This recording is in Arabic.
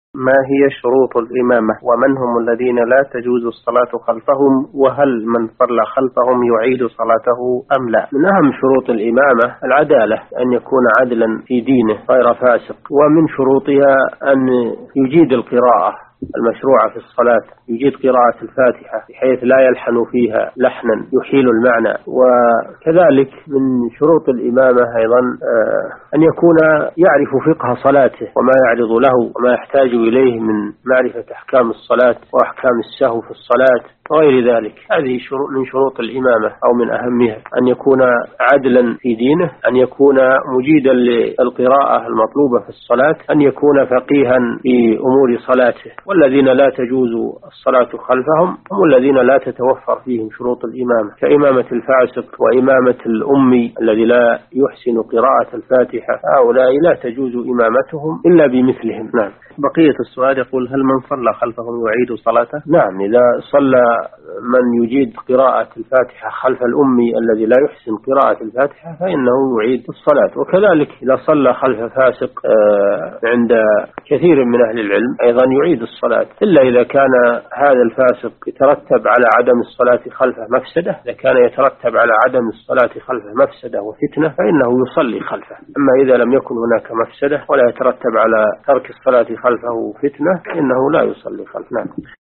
ما هي شروط الإمامة ومن هم الذين لا تجوز الصلاة خلفهم، وهل من صلى خلفهم يعيد صلاته أم لا؟ من أهم شروط الإمامة العدالة، أن يكون عدلا في دينه غير فاسق، ومن شروطها أن يجيد القراءة المشروعة في الصلاة، يجيد قراءة الفاتحة بحيث لا يلحن فيها لحنا يحيل المعنى. وكذلك من شروط الإمامة أيضا أن يكون يعرف فقه صلاته وما يعرض له وما يحتاج إليه من معرفة أحكام الصلاة وأحكام السهو في الصلاة وغير ذلك. هذه من شروط الإمامة أو من أهمها، أن يكون عدلا في دينه، أن يكون مجيدا للقراءة المطلوبة في الصلاة، أن يكون فقيها في أمور صلاته. والذين لا تجوز الصلاة خلفهم هم الذين لا تتوفر فيهم شروط الإمامة، كإمامة الفاسق وإمامة الأمي الذي لا يحسن قراءة الفاتحة، هؤلاء لا تجوز إمامتهم إلا بمثلهم. نعم. بقية السؤال يقول: هل من صلى خلفهم يعيد صلاته؟ نعم، إذا صلى من يجيد قراءة الفاتحة خلف الأمي الذي لا يحسن قراءة الفاتحة فإنه يعيد الصلاة. وكذلك إذا صلى خلف فاسق عند كثير من أهل العلم أيضا يعيد الصلاة، إلا إذا كان هذا الفاسق يترتب على عدم الصلاة خلفه مفسدة. إذا كان يترتب على عدم الصلاة خلفه مفسدة وفتنة فإنه يصلي خلفه. أما إذا لم يكن هناك مفسدة ولا يترتب على ترك الصلاة خلفه فتنة فإنه لا يصلي خلفه. نعم.